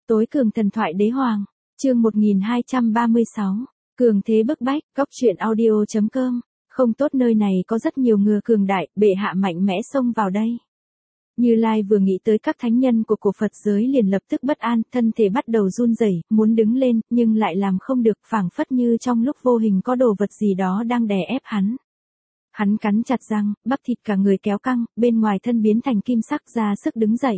Tối cường thần thoại đế hoàng, chương 1236, cường thế bức bách, góc truyện audio.com, không tốt nơi này có rất nhiều ngừa cường đại, bệ hạ mạnh mẽ xông vào đây. Như Lai vừa nghĩ tới các thánh nhân của cổ Phật giới liền lập tức bất an, thân thể bắt đầu run rẩy, muốn đứng lên, nhưng lại làm không được, phảng phất như trong lúc vô hình có đồ vật gì đó đang đè ép hắn. Hắn cắn chặt răng, bắp thịt cả người kéo căng, bên ngoài thân biến thành kim sắc ra sức đứng dậy.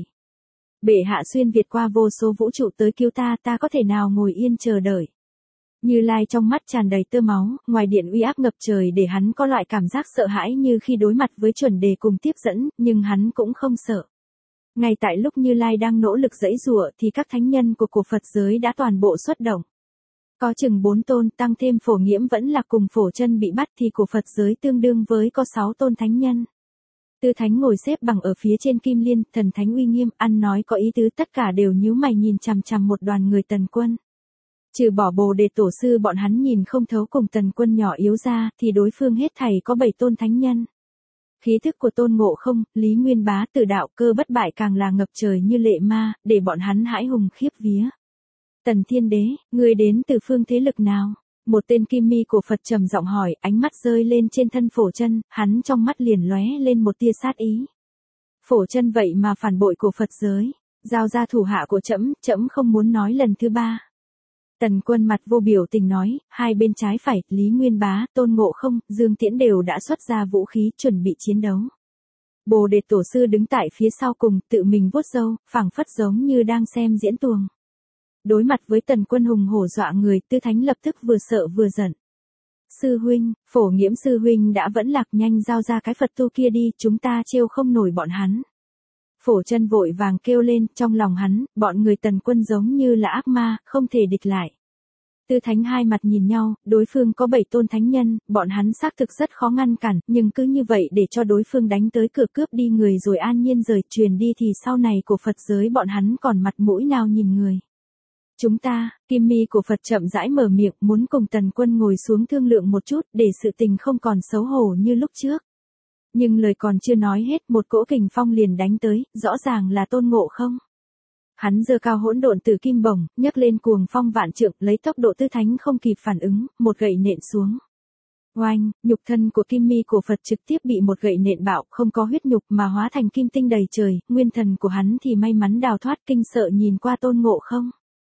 Bệ hạ xuyên việt qua vô số vũ trụ tới cứu ta, ta có thể nào ngồi yên chờ đợi. Như Lai trong mắt tràn đầy tơ máu, ngoài điện uy áp ngập trời để hắn có loại cảm giác sợ hãi như khi đối mặt với chuẩn đề cùng tiếp dẫn, nhưng hắn cũng không sợ. Ngay tại lúc Như Lai đang nỗ lực giãy giụa thì các thánh nhân của cổ Phật giới đã toàn bộ xuất động. Có chừng 4 tôn, tăng thêm Phổ Nghiễm vẫn là cùng Phổ Chân bị bắt thì cổ Phật giới tương đương với có 6 tôn thánh nhân. Tư thánh ngồi xếp bằng ở phía trên kim liên, thần thánh uy nghiêm, ăn nói có ý tứ, tất cả đều nhíu mày nhìn chằm chằm một đoàn người Tần Quân. Trừ bỏ Bồ Đề tổ sư bọn hắn nhìn không thấu cùng Tần Quân nhỏ yếu ra, thì đối phương hết thảy có 7 tôn thánh nhân. Khí thức của Tôn Ngộ Không, Lý Nguyên Bá, Tử Đạo, Cơ Bất Bại càng là ngập trời như lệ ma, để bọn hắn hãi hùng khiếp vía. Tần Thiên Đế, ngươi đến từ phương thế lực nào? Một tên kim mi của Phật trầm giọng hỏi, ánh mắt rơi lên trên thân Phổ Chân, hắn trong mắt liền lóe lên một tia sát ý. Phổ Chân vậy mà phản bội của Phật giới, giao ra thủ hạ của trẫm, trẫm không muốn nói lần thứ ba. Tần Quân mặt vô biểu tình nói, hai bên trái phải, Lý Nguyên Bá, Tôn Ngộ Không, Dương Tiễn đều đã xuất ra vũ khí, chuẩn bị chiến đấu. Bồ Đề tổ sư đứng tại phía sau cùng, tự mình vuốt râu, phảng phất giống như đang xem diễn tuồng. Đối mặt với Tần Quân hùng hổ dọa người, Tư Thánh lập tức vừa sợ vừa giận. Sư huynh, Phổ Nghiễm sư huynh đã vẫn lạc, nhanh giao ra cái Phật tu kia đi, chúng ta trêu không nổi bọn hắn. Phổ Chân vội vàng kêu lên, trong lòng hắn, bọn người Tần Quân giống như là ác ma, không thể địch lại. Tư Thánh hai mặt nhìn nhau, đối phương có 7 tôn thánh nhân, bọn hắn xác thực rất khó ngăn cản, nhưng cứ như vậy để cho đối phương đánh tới cửa cướp đi người rồi an nhiên rời truyền đi thì sau này của Phật giới bọn hắn còn mặt mũi nào nhìn người. Chúng ta, Kim Mi của Phật chậm rãi mở miệng, muốn cùng Tần Quân ngồi xuống thương lượng một chút, để sự tình không còn xấu hổ như lúc trước. Nhưng lời còn chưa nói hết, một cỗ kình phong liền đánh tới, rõ ràng là Tôn Ngộ Không. Hắn giơ cao hỗn độn tử kim bổng, nhấc lên cuồng phong vạn trượng, lấy tốc độ Tư Thánh không kịp phản ứng, một gậy nện xuống. Oanh, nhục thân của Kim Mi của Phật trực tiếp bị một gậy nện bạo, không có huyết nhục mà hóa thành kim tinh đầy trời, nguyên thần của hắn thì may mắn đào thoát, kinh sợ nhìn qua Tôn Ngộ Không.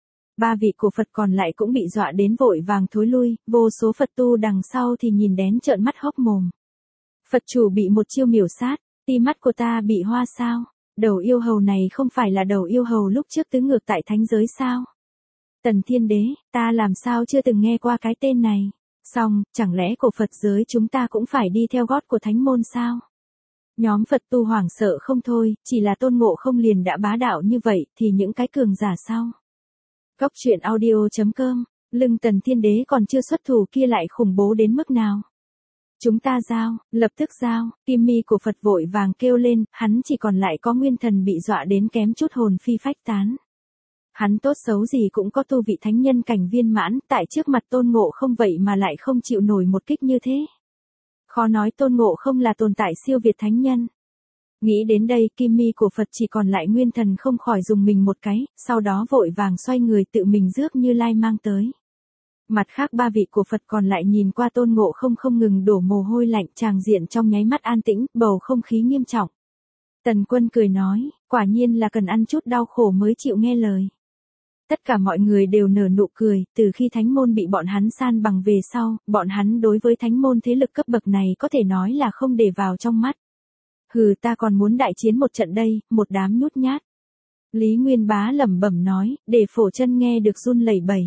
3 vị của Phật còn lại cũng bị dọa đến vội vàng thối lui, vô số Phật tu đằng sau thì nhìn đén trợn mắt hốc mồm. Phật chủ bị một chiêu miểu sát, ti mắt của ta bị hoa sao? Đầu yêu hầu này không phải là đầu yêu hầu lúc trước tứ ngược tại thánh giới sao? Tần Thiên Đế, ta làm sao chưa từng nghe qua cái tên này? Xong, chẳng lẽ cổ Phật giới chúng ta cũng phải đi theo gót của thánh môn sao? Nhóm Phật tu hoảng sợ không thôi, chỉ là Tôn Ngộ Không liền đã bá đạo như vậy, thì những cái cường giả sao? Góc truyện audio.com, lưng Tần Thiên Đế còn chưa xuất thủ kia lại khủng bố đến mức nào? Chúng ta giao, lập tức giao, Kim Mi của Phật vội vàng kêu lên, hắn chỉ còn lại có nguyên thần bị dọa đến kém chút hồn phi phách tán. Hắn tốt xấu gì cũng có tu vị thánh nhân cảnh viên mãn, tại trước mặt Tôn Ngộ Không vậy mà lại không chịu nổi một kích như thế. Khó nói Tôn Ngộ Không là tồn tại siêu việt thánh nhân. Nghĩ đến đây, Kim Mi của Phật chỉ còn lại nguyên thần không khỏi dùng mình một cái, sau đó vội vàng xoay người tự mình rước Như Lai mang tới. Mặt khác 3 vị của Phật còn lại nhìn qua Tôn Ngộ Không không ngừng đổ mồ hôi lạnh, tràng diện trong nháy mắt an tĩnh, bầu không khí nghiêm trọng. Tần Quân cười nói, quả nhiên là cần ăn chút đau khổ mới chịu nghe lời. Tất cả mọi người đều nở nụ cười, từ khi thánh môn bị bọn hắn san bằng về sau, bọn hắn đối với thánh môn thế lực cấp bậc này có thể nói là không để vào trong mắt. Hừ, ta còn muốn đại chiến một trận đây, một đám nhút nhát. Lý Nguyên Bá lẩm bẩm nói, để Phổ Chân nghe được run lẩy bẩy.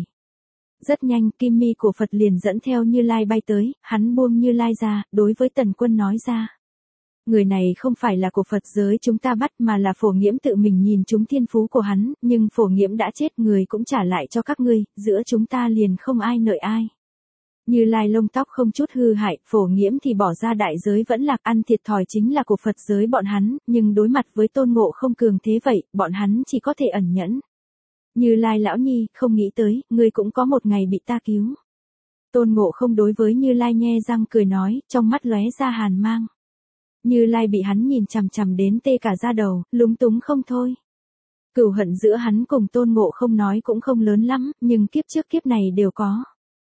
Rất nhanh, Kim Mi của Phật liền dẫn theo Như Lai bay tới, hắn buông Như Lai ra, đối với Tần Quân nói ra. Người này không phải là của Phật giới chúng ta bắt mà là Phổ Nghiễm tự mình nhìn trúng thiên phú của hắn, nhưng Phổ Nghiễm đã chết, người cũng trả lại cho các ngươi, giữa chúng ta liền không ai nợ ai. Như Lai lông tóc không chút hư hại, Phổ Nghiễm thì bỏ ra đại giới vẫn lạc, ăn thiệt thòi chính là của Phật giới bọn hắn, nhưng đối mặt với Tôn Ngộ Không cường thế vậy, bọn hắn chỉ có thể ẩn nhẫn. Như Lai lão nhi, không nghĩ tới, ngươi cũng có một ngày bị ta cứu. Tôn Ngộ Không đối với Như Lai nhe răng cười nói, trong mắt lóe ra hàn mang. Như Lai bị hắn nhìn chằm chằm đến tê cả da đầu, lúng túng không thôi. Cừu hận giữa hắn cùng Tôn Ngộ Không nói cũng không lớn lắm, nhưng kiếp trước kiếp này đều có.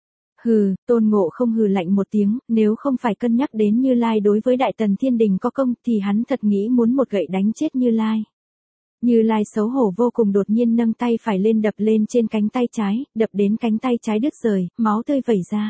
Hừ, Tôn Ngộ Không hừ lạnh một tiếng, nếu không phải cân nhắc đến Như Lai đối với Đại Tần Thiên Đình có công thì hắn thật nghĩ muốn một gậy đánh chết Như Lai. Như Lai xấu hổ vô cùng đột nhiên nâng tay phải lên đập lên trên cánh tay trái, đập đến cánh tay trái đứt rời, máu tươi vẩy ra.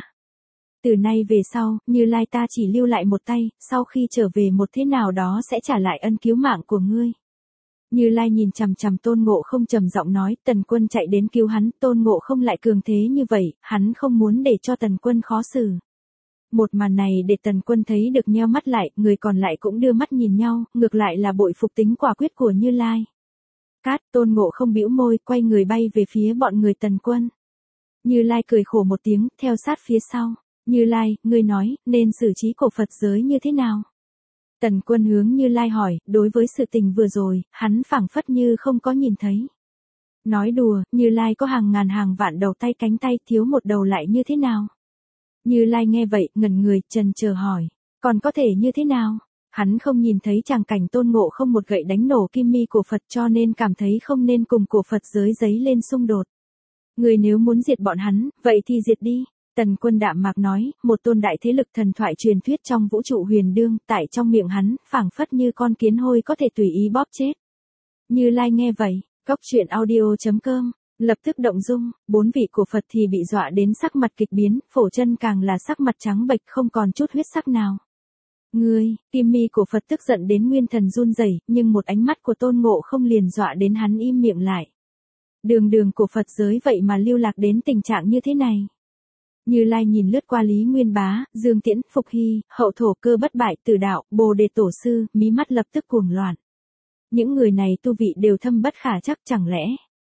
Từ nay về sau, Như Lai ta chỉ lưu lại một tay, sau khi trở về một thế nào đó sẽ trả lại ân cứu mạng của ngươi. Như Lai nhìn chằm chằm Tôn Ngộ Không trầm giọng nói, Tần Quân chạy đến cứu hắn, Tôn Ngộ Không lại cường thế như vậy, hắn không muốn để cho Tần Quân khó xử. Một màn này để Tần Quân thấy được nheo mắt lại, người còn lại cũng đưa mắt nhìn nhau, ngược lại là bội phục tính quả quyết của Như Lai. Cát, Tôn Ngộ Không bĩu môi, quay người bay về phía bọn người Tần Quân. Như Lai cười khổ một tiếng, theo sát phía sau. Như Lai, ngươi nói, nên xử trí cổ Phật giới như thế nào? Tần Quân hướng Như Lai hỏi, đối với sự tình vừa rồi, hắn phảng phất như không có nhìn thấy. Nói đùa, Như Lai có hàng ngàn hàng vạn đầu tay cánh tay, thiếu một đầu lại như thế nào? Như Lai nghe vậy, ngẩn người, chần chờ hỏi, còn có thể như thế nào? Hắn không nhìn thấy tràng cảnh Tôn Ngộ Không một gậy đánh nổ kim mi cổ Phật cho nên cảm thấy không nên cùng cổ Phật giới giấy lên xung đột. Người nếu muốn diệt bọn hắn, vậy thì diệt đi. Tần Quân đạm mạc nói, một tôn đại thế lực thần thoại truyền thuyết trong vũ trụ huyền đương, tại trong miệng hắn, phảng phất như con kiến hôi có thể tùy ý bóp chết. Như Lai nghe vậy, Cốc Truyện Audio.com, lập tức động dung, bốn vị của Phật thì bị dọa đến sắc mặt kịch biến, Phổ Chân càng là sắc mặt trắng bệch không còn chút huyết sắc nào. Ngươi, kim mi của Phật tức giận đến nguyên thần run rẩy, nhưng một ánh mắt của Tôn Ngộ Không liền dọa đến hắn im miệng lại. Đường của Phật giới vậy mà lưu lạc đến tình trạng như thế này. Như Lai nhìn lướt qua Lý Nguyên Bá, Dương Tiễn, Phục Hy, Hậu Thổ Cơ Bất Bại, Tử Đạo, Bồ Đề Tổ Sư, mí mắt lập tức cuồng loạn. Những người này tu vị đều thâm bất khả trắc, chẳng lẽ?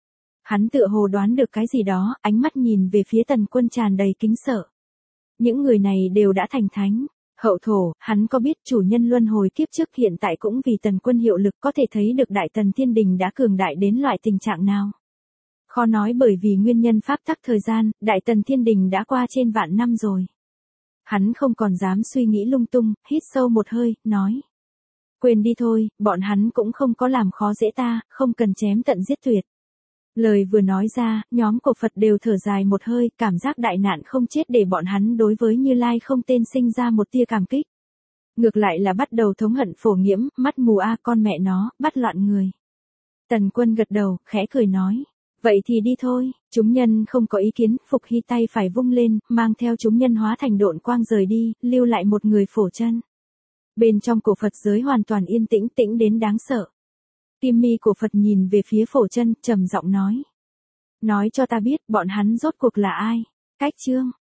Hắn tựa hồ đoán được cái gì đó, ánh mắt nhìn về phía Tần Quân tràn đầy kính sợ. Những người này đều đã thành thánh. Hậu Thổ, hắn có biết chủ nhân luân hồi kiếp trước hiện tại cũng vì Tần Quân hiệu lực, có thể thấy được Đại Tần Thiên Đình đã cường đại đến loại tình trạng nào. Khó nói, bởi vì nguyên nhân pháp tắc thời gian, Đại Tần Thiên Đình đã qua trên vạn năm rồi. Hắn không còn dám suy nghĩ lung tung, hít sâu một hơi, nói. Quên đi thôi, bọn hắn cũng không có làm khó dễ ta, không cần chém tận giết tuyệt. Lời vừa nói ra, nhóm cổ Phật đều thở dài một hơi, cảm giác đại nạn không chết để bọn hắn đối với Như Lai không tên sinh ra một tia cảm kích. Ngược lại là bắt đầu thống hận Phổ Nghiễm, mắt mù a con mẹ nó, bắt loạn người. Tần Quân gật đầu, khẽ cười nói. Vậy thì đi thôi, chúng nhân không có ý kiến, Phục Hy tay phải vung lên, mang theo chúng nhân hóa thành độn quang rời đi, lưu lại một người Phổ Chân. Bên trong cổ Phật giới hoàn toàn yên tĩnh, tĩnh đến đáng sợ. Kim mi của Phật nhìn về phía Phổ Chân, trầm giọng nói. Nói cho ta biết, bọn hắn rốt cuộc là ai? Cách chương.